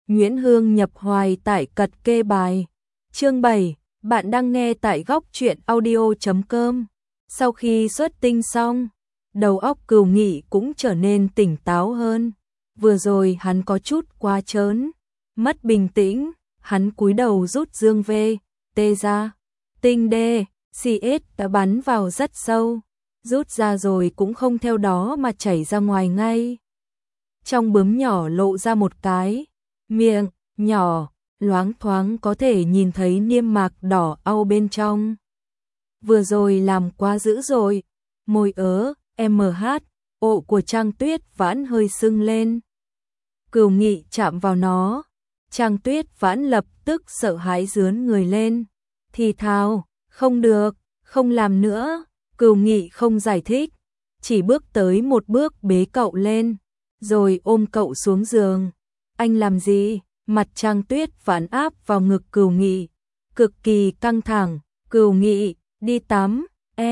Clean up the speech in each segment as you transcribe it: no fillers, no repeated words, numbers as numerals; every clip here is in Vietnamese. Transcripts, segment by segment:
Nguyễn Hương nhập hoài tải cật kê bài. Chương 7, bạn đang nghe tại góc truyện audio.com. Sau khi xuất tinh xong, đầu óc Cửu Nghị cũng trở nên tỉnh táo hơn. Vừa rồi hắn có chút quá trớn, mất bình tĩnh, hắn cúi đầu rút dương tê ra. Tinh đê, CS đã bắn vào rất sâu, rút ra rồi cũng không theo đó mà chảy ra ngoài ngay. Trong bướm nhỏ lộ ra một cái miệng nhỏ, loáng thoáng có thể nhìn thấy niêm mạc đỏ au bên trong. Vừa rồi làm quá dữ rồi, môi ộ của Trang Tuyết Vãn hơi sưng lên. Cửu Nghị chạm vào nó, Trang Tuyết Vãn lập tức sợ hãi rướn người lên, thì thào, không được, không làm nữa. Cửu Nghị không giải thích, chỉ bước tới một bước bế cậu lên, rồi ôm cậu xuống giường. Anh làm gì? Mặt Trang Tuyết Vãn áp vào ngực Cửu Nghị, cực kỳ căng thẳng. Cửu Nghị, đi tắm,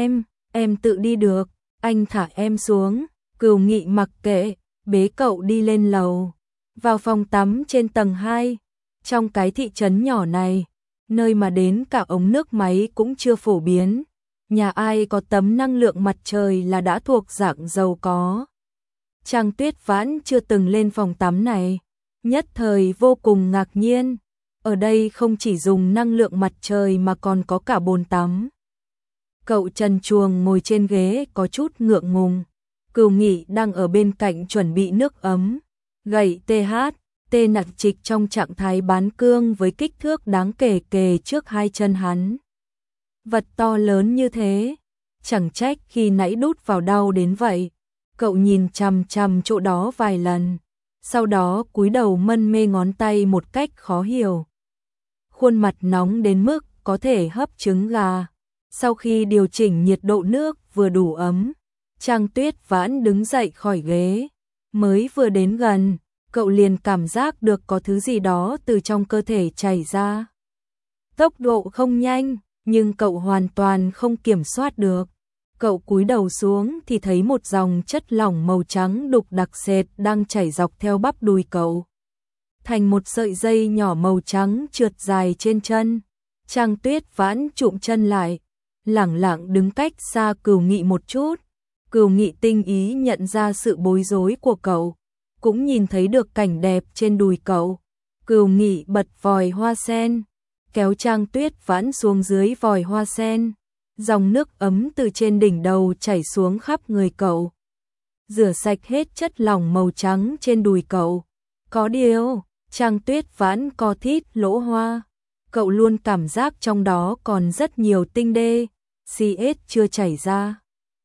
em tự đi được, anh thả em xuống. Cửu Nghị mặc kệ, bế cậu đi lên lầu, vào phòng tắm trên tầng 2. Trong cái thị trấn nhỏ này, nơi mà đến cả ống nước máy cũng chưa phổ biến, nhà ai có tấm năng lượng mặt trời là đã thuộc dạng giàu có. Trang Tuyết Vãn chưa từng lên phòng tắm này, nhất thời vô cùng ngạc nhiên. Ở đây không chỉ dùng năng lượng mặt trời mà còn có cả bồn tắm. Cậu trần truồng ngồi trên ghế có chút ngượng ngùng. Cửu Nghị đang ở bên cạnh chuẩn bị nước ấm, gậy tê nặc trịch trong trạng thái bán cương với kích thước đáng kể trước hai chân hắn. Vật to lớn như thế, chẳng trách khi nãy đút vào đau đến vậy. Cậu nhìn chằm chằm chỗ đó vài lần, sau đó cúi đầu mân mê ngón tay một cách khó hiểu. Khuôn mặt nóng đến mức có thể hấp trứng gà. Sau khi điều chỉnh nhiệt độ nước vừa đủ ấm, Trang Tuyết Vãn đứng dậy khỏi ghế. Mới vừa đến gần, cậu liền cảm giác được có thứ gì đó từ trong cơ thể chảy ra. Tốc độ không nhanh, nhưng cậu hoàn toàn không kiểm soát được. Cậu cúi đầu xuống thì thấy một dòng chất lỏng màu trắng đục đặc sệt đang chảy dọc theo bắp đùi cậu, thành một sợi dây nhỏ màu trắng trượt dài trên chân. Trang Tuyết Vãn chụm chân lại, lẳng lặng đứng cách xa Cửu Nghị một chút. Cửu Nghị tinh ý nhận ra sự bối rối của cậu, cũng nhìn thấy được cảnh đẹp trên đùi cậu. Cửu Nghị bật vòi hoa sen, kéo Trang Tuyết Vãn xuống dưới vòi hoa sen. Dòng nước ấm từ trên đỉnh đầu chảy xuống khắp người cậu, rửa sạch hết chất lỏng màu trắng trên đùi cậu. Có điều, Trang Tuyết Vãn co thít lỗ hoa. Cậu luôn cảm giác trong đó còn rất nhiều tinh đê, CS chưa chảy ra.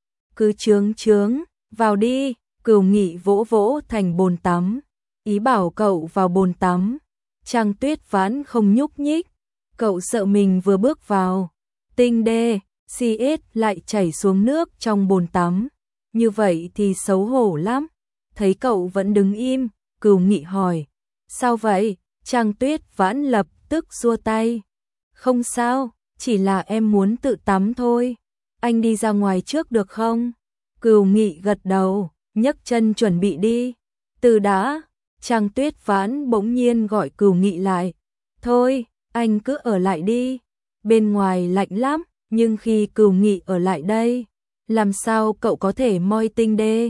Cứ chướng, vào đi. Cửu Nghị vỗ vỗ thành bồn tắm, ý bảo cậu vào bồn tắm. Trang Tuyết Vãn không nhúc nhích, cậu sợ mình vừa bước vào, tinh đê, CS lại chảy xuống nước trong bồn tắm. Như vậy thì xấu hổ lắm. Thấy cậu vẫn đứng im, Cửu Nghị hỏi, sao vậy? Trang Tuyết Vãn lập tức xua tay, không sao, chỉ là em muốn tự tắm thôi. Anh đi ra ngoài trước được không? Cửu Nghị gật đầu, nhấc chân chuẩn bị đi. Từ đã, Trang Tuyết Vãn bỗng nhiên gọi Cửu Nghị lại. Thôi, anh cứ ở lại đi. Bên ngoài lạnh lắm, nhưng khi Cửu Nghị ở lại đây, làm sao cậu có thể moi tinh đê,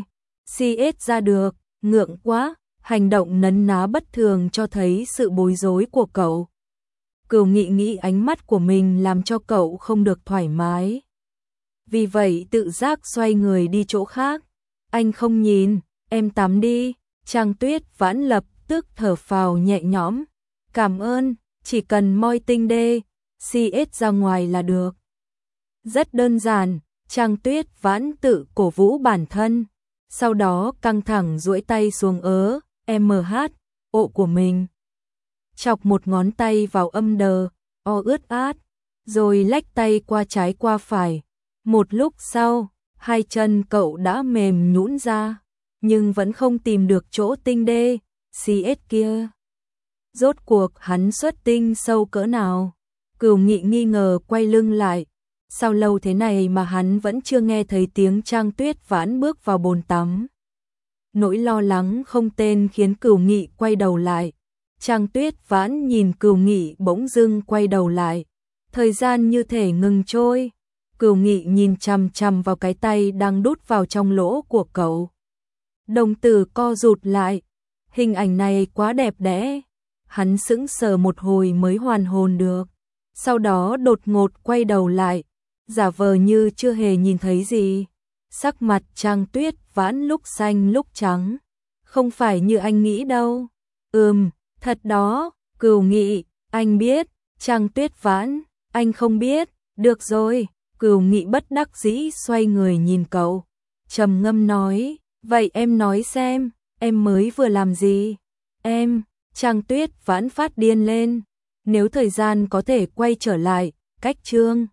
CS ra được, ngượng quá. Hành động nấn ná bất thường cho thấy sự bối rối của cậu. Cửu Nghị nghĩ ánh mắt của mình làm cho cậu không được thoải mái, vì vậy tự giác xoay người đi chỗ khác. Anh không nhìn, em tắm đi. Trang Tuyết Vãn lập tức thở phào nhẹ nhõm. Cảm ơn, chỉ cần moi tinh đê, CS ra ngoài là được. Rất đơn giản, Trang Tuyết Vãn tự cổ vũ bản thân, sau đó căng thẳng duỗi tay xuống ộ của mình. Chọc một ngón tay vào âm đờ, ướt át, rồi lách tay qua trái qua phải. Một lúc sau, hai chân cậu đã mềm nhũn ra, nhưng vẫn không tìm được chỗ tinh đê, CS kia. Rốt cuộc hắn xuất tinh sâu cỡ nào? Cửu Nghị nghi ngờ quay lưng lại. Sao lâu thế này mà hắn vẫn chưa nghe thấy tiếng Trang Tuyết Vãn bước vào bồn tắm? Nỗi lo lắng không tên khiến Cửu Nghị quay đầu lại. Trang Tuyết Vãn nhìn Cửu Nghị bỗng dưng quay đầu lại. Thời gian như thể ngừng trôi. Cửu Nghị nhìn chằm chằm vào cái tay đang đút vào trong lỗ của cậu. Đồng tử co rụt lại. Hình ảnh này quá đẹp đẽ. Hắn sững sờ một hồi mới hoàn hồn được. Sau đó đột ngột quay đầu lại, giả vờ như chưa hề nhìn thấy gì. Sắc mặt Trang Tuyết Vãn lúc xanh lúc trắng. Không phải như anh nghĩ đâu. Thật đó, Cửu Nghị, anh biết. Trang Tuyết Vãn, anh không biết. Được rồi, Cửu Nghị bất đắc dĩ xoay người nhìn cậu. Trầm ngâm nói, vậy em nói xem, em mới vừa làm gì? Em, Trang Tuyết Vãn phát điên lên. Nếu thời gian có thể quay trở lại, cách chương